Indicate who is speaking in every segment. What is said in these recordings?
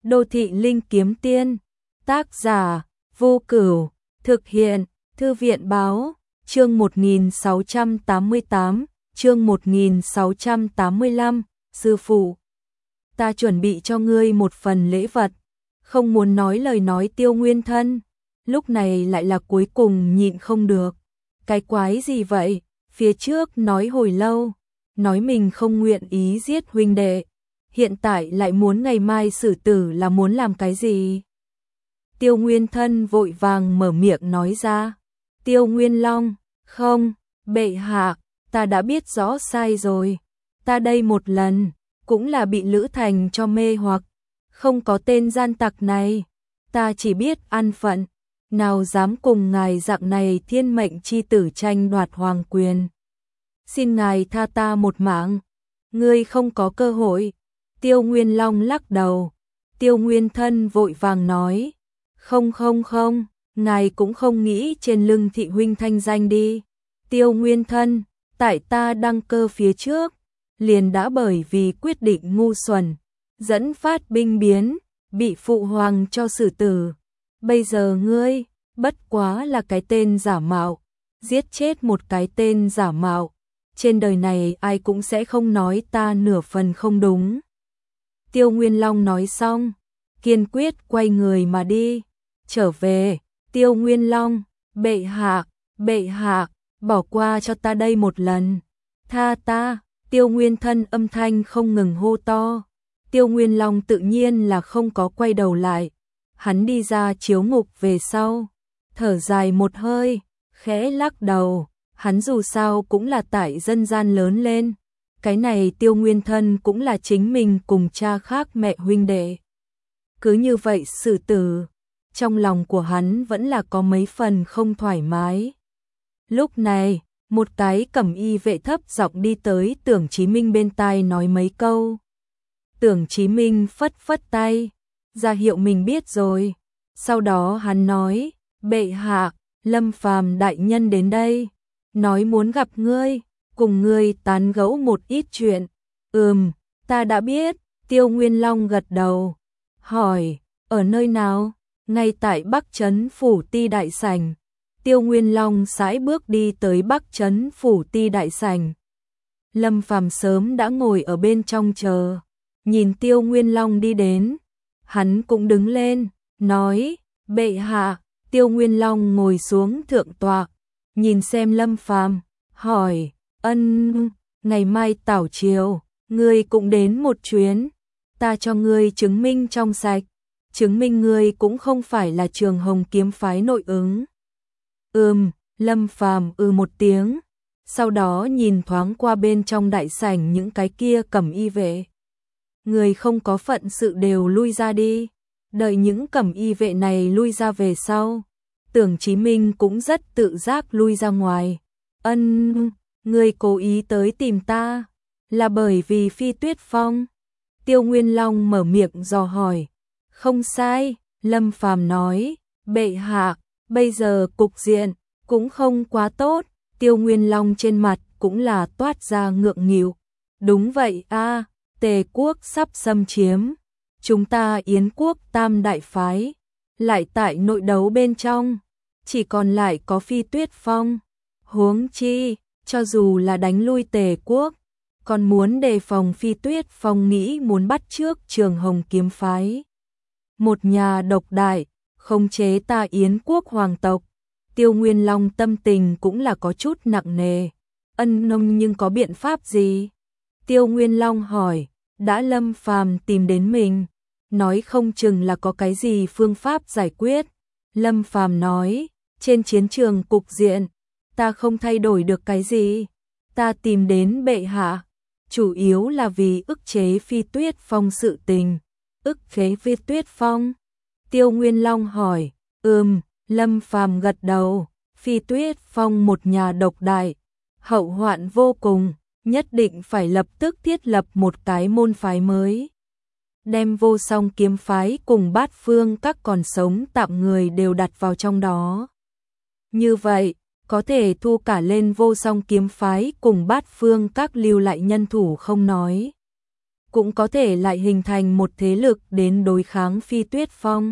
Speaker 1: Đô thị linh kiếm tiên. Tác giả Vô Cửu. Thực hiện Thư viện báo. Chương 1688. Chương 1685. Sư phụ, ta chuẩn bị cho ngươi một phần lễ vật. Không muốn nói lời nói Tiêu Nguyên Thân, lúc này lại là cuối cùng nhịn không được. Cái quái gì vậy? Phía trước nói hồi lâu, nói mình không nguyện ý giết huynh đệ, hiện tại lại muốn ngày mai xử tử, là muốn làm cái gì? Tiêu Nguyên Thân vội vàng mở miệng nói ra. Tiêu Nguyên Long, không, bệ hạ, ta đã biết rõ sai rồi. Ta đây một lần, cũng là bị Lữ Thành cho mê hoặc, không có tên gian tặc này. Ta chỉ biết ăn phận, nào dám cùng ngài dạng này thiên mệnh chi tử tranh đoạt hoàng quyền. Xin ngài tha ta một mạng, ngươi không có cơ hội. Tiêu Nguyên Long lắc đầu. Tiêu Nguyên Thân vội vàng nói. Không, ngài cũng không nghĩ trên lưng thị huynh thanh danh đi. Tiêu Nguyên Thân, tại ta đăng cơ phía trước, liền đã bởi vì quyết định ngu xuẩn, dẫn phát binh biến, bị phụ hoàng cho xử tử. Bây giờ ngươi, bất quá là cái tên giả mạo, giết chết một cái tên giả mạo. Trên đời này ai cũng sẽ không nói ta nửa phần không đúng. Tiêu Nguyên Long nói xong, kiên quyết quay người mà đi. Trở về. Tiêu Nguyên Long, bệ hạ, bỏ qua cho ta đây một lần. Tha ta. Tiêu Nguyên Thân âm thanh không ngừng hô to. Tiêu Nguyên Long tự nhiên là không có quay đầu lại. Hắn đi ra chiếu ngục về sau, thở dài một hơi, khẽ lắc đầu. Hắn dù sao cũng là tại dân gian lớn lên, cái này Tiêu Nguyên Thân cũng là chính mình cùng cha khác mẹ huynh đệ. Cứ như vậy xử tử, trong lòng của hắn vẫn là có mấy phần không thoải mái. Lúc này, một cái cẩm y vệ thấp giọng đi tới Tưởng Chí Minh bên tai nói mấy câu. Tưởng Chí Minh phất phất tay, ra hiệu mình biết rồi. Sau đó hắn nói, bệ hạ, Lâm Phàm đại nhân đến đây, nói muốn gặp ngươi, cùng ngươi tán gẫu một ít chuyện. Ta đã biết. Tiêu Nguyên Long gật đầu, hỏi, ở nơi nào? Ngay tại Bắc Trấn Phủ Ti đại sảnh. Tiêu Nguyên Long sải bước đi tới Bắc Trấn Phủ Ti đại sảnh. Lâm Phàm sớm đã ngồi ở bên trong chờ, nhìn Tiêu Nguyên Long đi đến, hắn cũng đứng lên, nói, bệ hạ. Tiêu Nguyên Long ngồi xuống thượng tọa, nhìn xem Lâm Phàm, hỏi, ngày mai tảo chiều, ngươi cũng đến một chuyến, ta cho ngươi chứng minh trong sạch, chứng minh ngươi cũng không phải là Trường Hồng kiếm phái nội ứng. Lâm Phàm một tiếng, sau đó nhìn thoáng qua bên trong đại sảnh những cái kia cẩm y vệ. Người không có phận sự đều lui ra đi. Đợi những cẩm y vệ này lui ra về sau, Tưởng Chí Minh cũng rất tự giác lui ra ngoài. Ngươi cố ý tới tìm ta, là bởi vì Phi Tuyết Phong? Tiêu Nguyên Long mở miệng dò hỏi. Không sai, Lâm Phàm nói, bệ hạ, bây giờ cục diện cũng không quá tốt. Tiêu Nguyên Long trên mặt cũng là toát ra ngượng nghịu. Đúng vậy a, Tề quốc sắp xâm chiếm, chúng ta Yến quốc tam đại phái lại tại nội đấu bên trong, chỉ còn lại có Phi Tuyết Phong. Huống chi, cho dù là đánh lui Tề quốc, còn muốn đề phòng Phi Tuyết Phong nghĩ muốn bắt trước Trường Hồng kiếm phái. Một nhà độc đại, khống chế ta Yến quốc hoàng tộc. Tiêu Nguyên Long tâm tình cũng là có chút nặng nề. Nhưng có biện pháp gì? Tiêu Nguyên Long hỏi. Đã Lâm Phàm tìm đến mình, nói không chừng là có cái gì phương pháp giải quyết. Lâm Phàm nói, trên chiến trường cục diện, ta không thay đổi được cái gì. Ta tìm đến bệ hạ, chủ yếu là vì ức chế Phi Tuyết Phong sự tình. Ức chế Phi Tuyết Phong? Tiêu Nguyên Long hỏi. Lâm Phàm gật đầu. Phi Tuyết Phong một nhà độc đại, hậu hoạn vô cùng, nhất định phải lập tức thiết lập một cái môn phái mới. Đem Vô Song kiếm phái cùng Bát Phương các còn sống tạm người đều đặt vào trong đó. Như vậy, có thể thu cả lên Vô Song kiếm phái cùng Bát Phương các lưu lại nhân thủ không nói. cũng có thể lại hình thành một thế lực đến đối kháng Phi Tuyết Phong.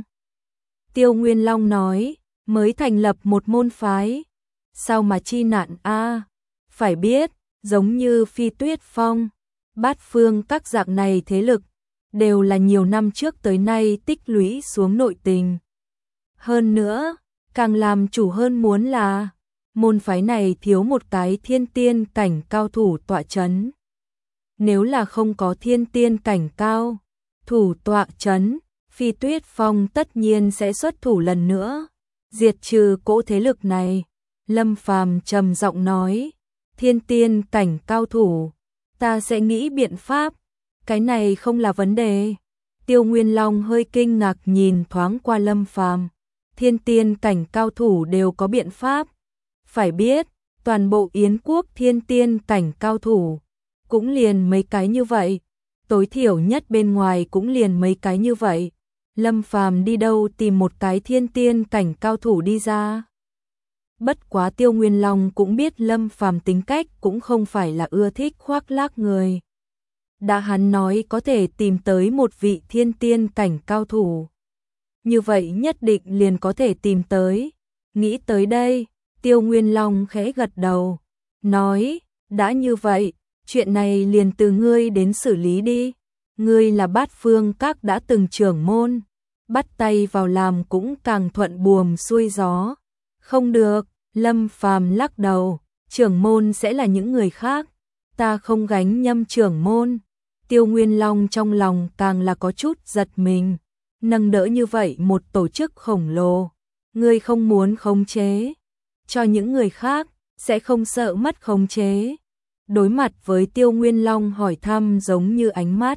Speaker 1: Tiêu Nguyên Long nói, mới thành lập một môn phái, sao mà chi nạn a? Phải biết, giống như Phi Tuyết Phong, Bát Phương các dạng này thế lực, đều là nhiều năm trước tới nay tích lũy xuống nội tình. Hơn nữa, càng làm chủ hơn muốn là, môn phái này thiếu một cái thiên tiên cảnh cao thủ tọa chấn. Nếu là không có thiên tiên cảnh cao thủ tọa chấn, Phi Tuyết Phong tất nhiên sẽ xuất thủ lần nữa, diệt trừ cỗ thế lực này. Lâm Phàm trầm giọng nói, thiên tiên cảnh cao thủ, ta sẽ nghĩ biện pháp, cái này không là vấn đề. Tiêu Nguyên Long hơi kinh ngạc nhìn thoáng qua Lâm Phàm, thiên tiên cảnh cao thủ đều có biện pháp. Phải biết, toàn bộ Yến quốc thiên tiên cảnh cao thủ, cũng liền mấy cái như vậy, tối thiểu nhất bên ngoài cũng liền mấy cái như vậy. Lâm Phàm đi đâu tìm một cái thiên tiên cảnh cao thủ đi ra. Bất quá Tiêu Nguyên Long cũng biết Lâm Phàm tính cách cũng không phải là ưa thích khoác lác người. Đã hắn nói có thể tìm tới một vị thiên tiên cảnh cao thủ, như vậy nhất định liền có thể tìm tới. Nghĩ tới đây, Tiêu Nguyên Long khẽ gật đầu, nói, đã như vậy, chuyện này liền từ ngươi đến xử lý đi. Ngươi là Bát Phương các đã từng trưởng môn, bắt tay vào làm cũng càng thuận buồm xuôi gió. Không được, Lâm Phàm lắc đầu, trưởng môn sẽ là những người khác, ta không gánh nhâm trưởng môn. Tiêu Nguyên Long trong lòng càng là có chút giật mình, nâng đỡ như vậy một tổ chức khổng lồ, ngươi không muốn khống chế cho những người khác, sẽ không sợ mất khống chế. Đối mặt với Tiêu Nguyên Long hỏi thăm giống như ánh mắt,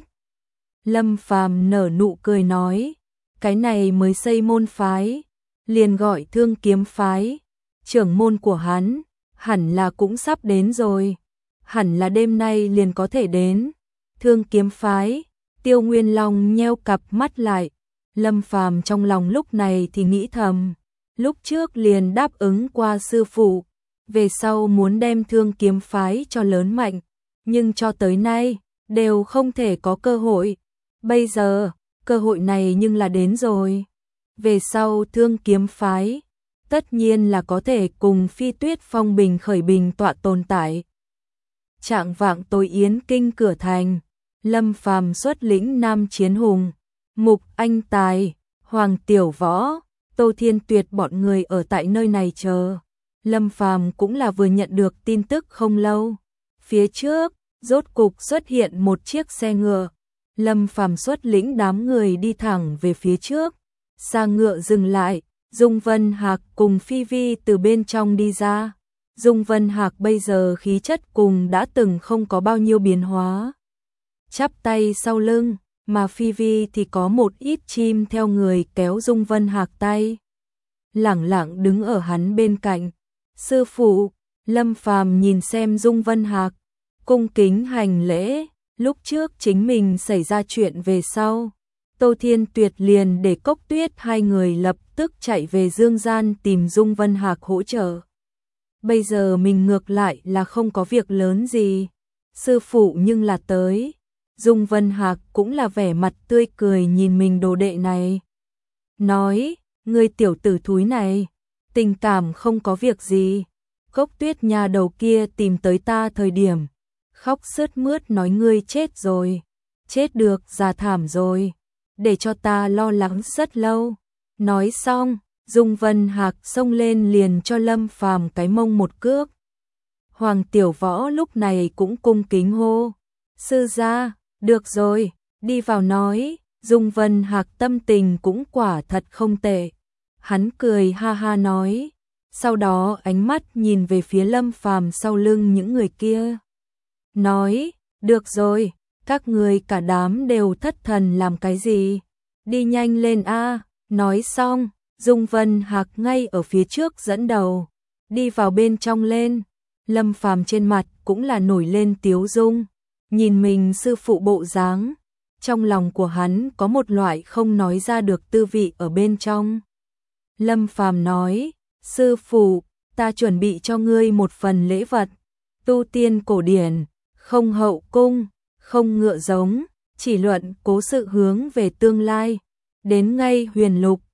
Speaker 1: Lâm Phàm nở nụ cười nói, cái này mới xây môn phái, liền gọi Thương Kiếm phái, trưởng môn của hắn, hẳn là cũng sắp đến rồi, hẳn là đêm nay liền có thể đến. Thương Kiếm phái, Tiêu Nguyên Long nheo cặp mắt lại, Lâm Phàm trong lòng lúc này thì nghĩ thầm, lúc trước liền đáp ứng qua sư phụ, về sau muốn đem Thương Kiếm phái cho lớn mạnh, nhưng cho tới nay, đều không thể có cơ hội. Bây giờ, cơ hội này nhưng là đến rồi. Về sau Thương Kiếm phái, tất nhiên là có thể cùng Phi Tuyết Phong bình khởi bình tọa tồn tại. Trạng vạng tối Yến Kinh cửa thành, Lâm Phàm xuất lĩnh Nam Chiến Hùng, Mục Anh Tài, Hoàng Tiểu Võ, Tô Thiên Tuyệt bọn người ở tại nơi này chờ. Lâm Phàm cũng là vừa nhận được tin tức không lâu. Phía trước, rốt cục xuất hiện một chiếc xe ngựa. Lâm Phàm xuất lĩnh đám người đi thẳng về phía trước. Xa ngựa dừng lại, Dung Vân Hạc cùng Phi Vi từ bên trong đi ra. Dung Vân Hạc bây giờ khí chất cùng đã từng không có bao nhiêu biến hóa. Chắp tay sau lưng, mà Phi Vi thì có một ít chim theo người kéo Dung Vân Hạc tay. Lẳng lặng đứng ở hắn bên cạnh. Sư phụ, Lâm Phàm nhìn xem Dung Vân Hạc, cung kính hành lễ. Lúc trước chính mình xảy ra chuyện về sau, Tô Thiên Tuyệt liền để Cốc Tuyết hai người lập tức chạy về Dương Gian tìm Dung Vân Hạc hỗ trợ. Bây giờ mình ngược lại là không có việc lớn gì, sư phụ nhưng là tới. Dung Vân Hạc cũng là vẻ mặt tươi cười nhìn mình đồ đệ này. Nói, ngươi tiểu tử thúi này, tình cảm không có việc gì. Cốc Tuyết nhà đầu kia tìm tới ta thời điểm, khóc sướt mướt nói ngươi chết rồi, chết được già thảm rồi, để cho ta lo lắng rất lâu. Nói xong, Dung Vân Hạc xông lên liền cho Lâm Phàm cái mông một cước. Hoàng Tiểu Võ lúc này cũng cung kính hô, sư gia, được rồi, đi vào nói. Dung Vân Hạc tâm tình cũng quả thật không tệ. Hắn cười ha ha nói, sau đó ánh mắt nhìn về phía Lâm Phàm sau lưng những người kia. Nói, được rồi, các người cả đám đều thất thần làm cái gì? Đi nhanh lên a. Nói xong, Dung Vân Hạc ngay ở phía trước dẫn đầu, đi vào bên trong lên. Lâm Phàm trên mặt cũng là nổi lên tiếu dung, nhìn mình sư phụ bộ dáng, trong lòng của hắn có một loại không nói ra được tư vị ở bên trong. Lâm Phàm nói, sư phụ, ta chuẩn bị cho ngươi một phần lễ vật, tu tiên cổ điển, không hậu cung, không ngựa giống, chỉ luận cố sự hướng về tương lai. Đến ngay huyền lục,